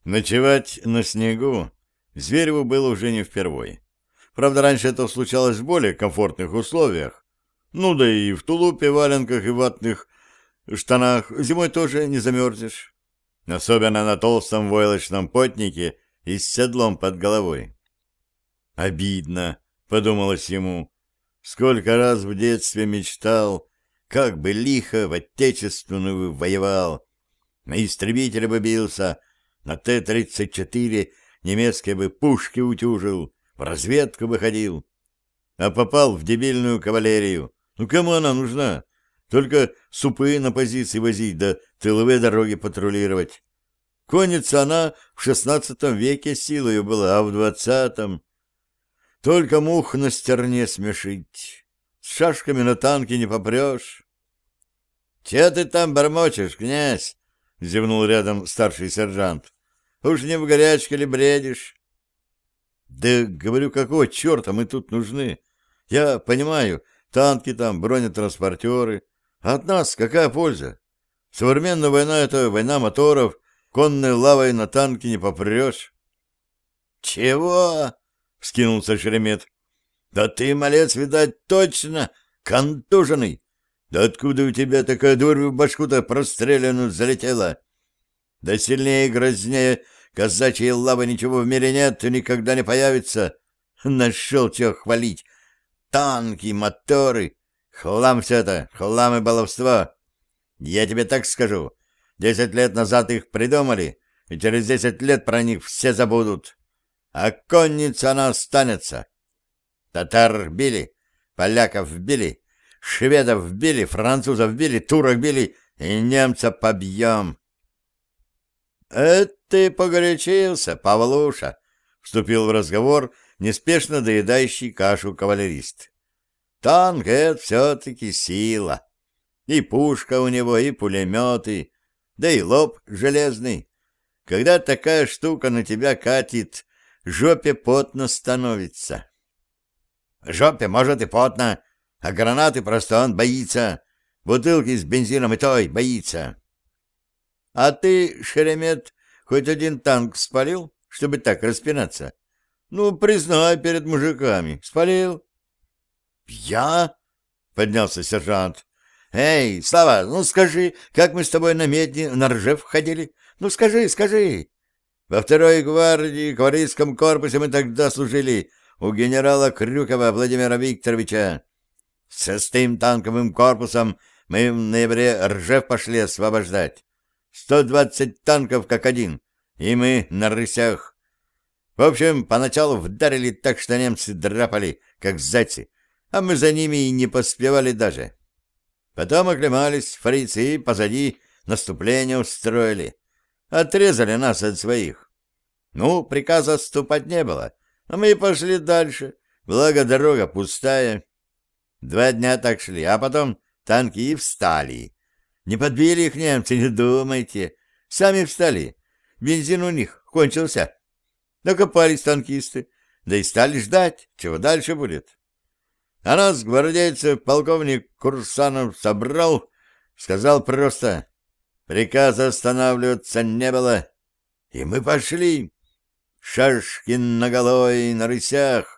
Ночевать на снегу Звереву было уже не впервой. Правда, раньше это случалось в более комфортных условиях. Ну да и в тулупе, валенках и ватных штанах зимой тоже не замерзнешь. Особенно на толстом войлочном потнике и с седлом под головой. «Обидно», — подумалось ему, — «сколько раз в детстве мечтал, как бы лихо в отечественную воевал, на истребителя бы бился, на Т-34 немецкие бы пушки утюжил, в разведку бы ходил, а попал в дебильную кавалерию. Ну, кому она нужна? Только супы на позиции возить, да тыловые дороги патрулировать. Конница она в XVI веке силою была, а в XX только мух на стерне смешить. С шашками на танке не попрешь. — Че ты там бормочешь, князь? — зевнул рядом старший сержант. — Уж не в горячке ли бредишь? — Да, говорю, какого черта мы тут нужны? Я понимаю, танки там, бронетранспортеры. А от нас какая польза? Современная война — это война моторов, конной лавой на танке не попрешь. — Чего? — вскинулся Шеремет. — Да ты, малец, видать, точно контуженный. Да откуда у тебя такая дурь в башку-то простреленную залетела? Да сильнее и грознее казачьей лавы ничего в мире нет и никогда не появится. Нашел чего хвалить. Танки, моторы. Хлам все это, хлам и баловство. Я тебе так скажу. 10 лет назад их придумали, и через 10 лет про них все забудут. А конница она останется. Татар били, поляков били, шведов били, французов били, турок били, и немца побьем. — Это ты погорячился, Павлуша, — вступил в разговор неспешно доедающий кашу кавалерист. — Танк — это все-таки сила. И пушка у него, и пулеметы, да и лоб железный. Когда такая штука на тебя катит, жопе потно становится. — Жопе, может, и потно, а гранаты просто он боится. Бутылки с бензином и той боится. — А ты, Шеремет, хоть один танк спалил, чтобы так распинаться? Ну, признай перед мужиками. Спалил? — Я? — поднялся сержант. — Эй, Слава, ну скажи, как мы с тобой на медне на Ржев ходили? Ну скажи, скажи. Во второй гвардии, кавалерийском корпусе мы тогда служили у генерала Крюкова Владимира Викторовича. С 6-м танковым корпусом мы в ноябре Ржев пошли освобождать. 120 танков как один, и мы на рысях. В общем, поначалу вдарили так, что немцы драпали, как зайцы, а мы за ними и не поспевали даже. Потом оклемались фрицы и позади наступление устроили. Отрезали нас от своих. Ну, приказа отступать не было, а мы пошли дальше, благо дорога пустая. 2 дня так шли, а потом танки и встали. Не подбили их немцы, не думайте. Сами встали. Бензин у них кончился. Накопались танкисты, да и стали ждать, чего дальше будет. А нас, гвардейцев, полковник Курсанов собрал, сказал просто: приказа останавливаться не было. И мы пошли. Шашки наголо и на рысях.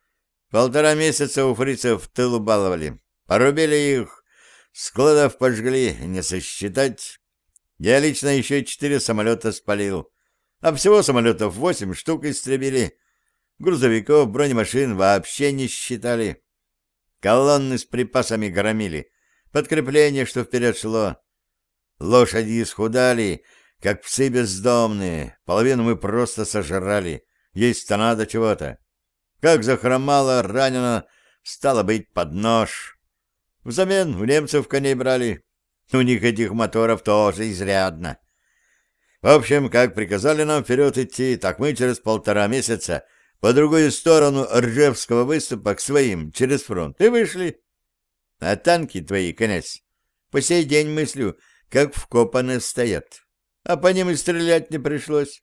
1,5 месяца у фрицев в тылу баловали. Порубили их, складов пожгли, не сосчитать. Я лично еще 4 самолета спалил. А всего самолетов 8 штук истребили. Грузовиков, бронемашин вообще не считали. Колонны с припасами громили. Подкрепление, что вперед шло. Лошади исхудали, как псы бездомные. Половину мы просто сожрали. Есть-то надо чего-то. Как захромало, ранено, стало быть, под нож. Взамен у немцев коней брали. У них этих моторов тоже изрядно. В общем, как приказали нам вперед идти, так мы через 1,5 месяца по другую сторону Ржевского выступа к своим через фронт и вышли. А танки твои, князь, по сей день мыслю, как вкопанные стоят. А по ним и стрелять не пришлось.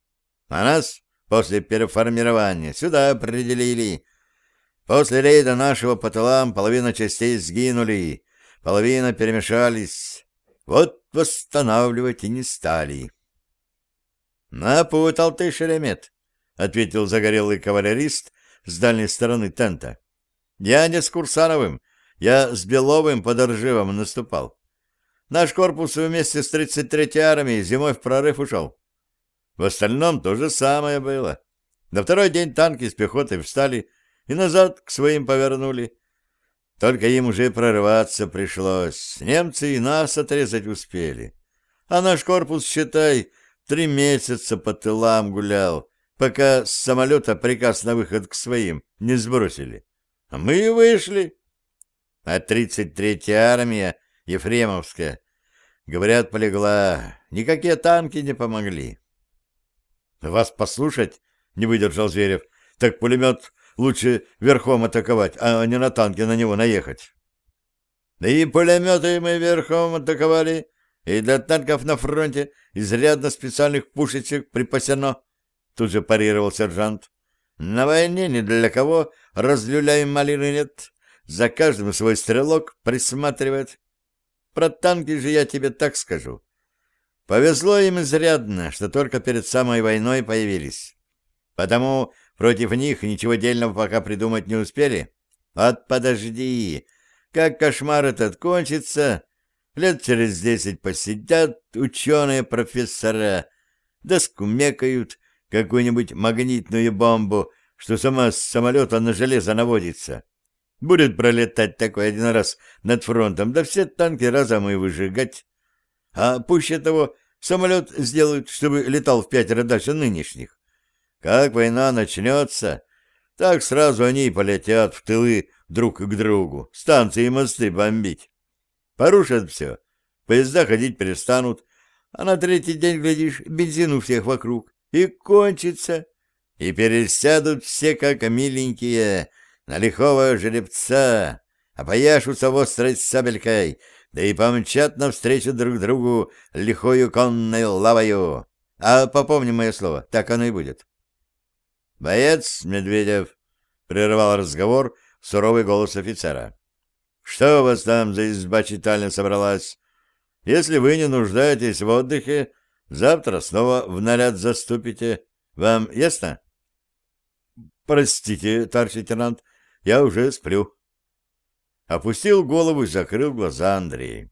А нас после переформирования сюда определили. После рейда нашего по тылам половина частей сгинули, половина перемешались. Вот восстанавливать и не стали. Напутал ты, Шеремет, — ответил загорелый кавалерист с дальней стороны тента. — Я не с Курсановым, я с Беловым под Ржевом наступал. Наш корпус вместе с 33-й армией зимой в прорыв ушел. В остальном то же самое было. На второй день танки с пехотой встали и назад к своим повернули. Только им уже прорываться пришлось. Немцы и нас отрезать успели. А наш корпус, считай, 3 месяца по тылам гулял, пока с самолета приказ на выход к своим не сбросили. А мы и вышли. А 33-я армия, Ефремовская, говорят, полегла. Никакие танки не помогли. «Вас послушать?» — не выдержал Зверев. «Так пулемет лучше верхом атаковать, а не на танке на него наехать». «Да и пулеметы мы верхом атаковали, и для танков на фронте изрядно специальных пушечек припасено», — тут же парировал сержант. «На войне ни для кого разлюляем малины нет, за каждым свой стрелок присматривает. Про танки же я тебе так скажу. Повезло им изрядно, что только перед самой войной появились. Потому против них ничего дельного пока придумать не успели. Вот подожди, как кошмар этот кончится, лет через 10 посидят ученые-профессора, да скумекают какую-нибудь магнитную бомбу, что сама с самолета на железо наводится. Будет пролетать такой один раз над фронтом, да все танки разом и выжигать. А пуще того, самолет сделают, чтобы летал в 5 раз дальше нынешних. Как война начнется, так сразу они и полетят в тылы друг к другу, станции и мосты бомбить. Порушат все, поезда ходить перестанут, а на 3-й день, глядишь, бензин у всех вокруг, и кончится. И пересядут все, как миленькие, на лихого жеребца, опояшутся острой сабелькой, да и помчат навстречу друг другу лихою конной лавою. А попомни мое слово, так оно и будет. — Боец Медведев, — прервал разговор суровый голос офицера. — Что у вас там за изба читальня собралась? Если вы не нуждаетесь в отдыхе, завтра снова в наряд заступите. Вам ясно? — Простите, товарищ лейтенант, я уже сплю. Опустил голову и закрыл глаза Андрей.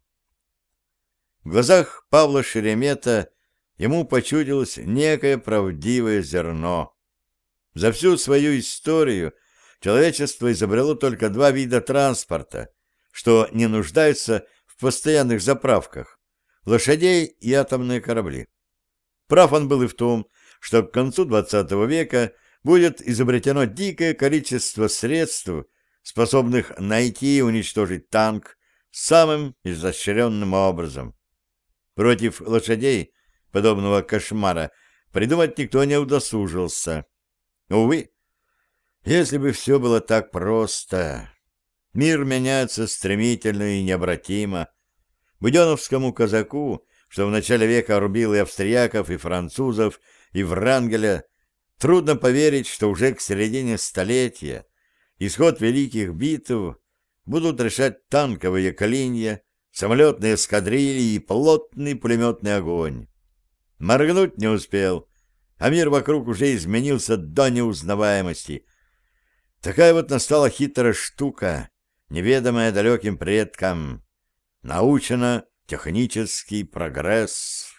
В глазах Павла Шеремета ему почудилось некое правдивое зерно. За всю свою историю человечество изобрело только 2 вида транспорта, что не нуждаются в постоянных заправках — лошадей и атомные корабли. Прав он был и в том, что к концу XX века будет изобретено дикое количество средств, способных найти и уничтожить танк самым изощренным образом. Против лошадей подобного кошмара придумать никто не удосужился. Увы, если бы все было так просто. Мир меняется стремительно и необратимо. Буденовскому казаку, что в начале века рубил и австрияков, и французов, и Врангеля, трудно поверить, что уже к середине столетия исход великих битв будут решать танковые клинья, самолетные эскадрильи и плотный пулеметный огонь. Моргнуть не успел, а мир вокруг уже изменился до неузнаваемости. Такая вот настала хитрая штука, неведомая далеким предкам. Научно-технический прогресс.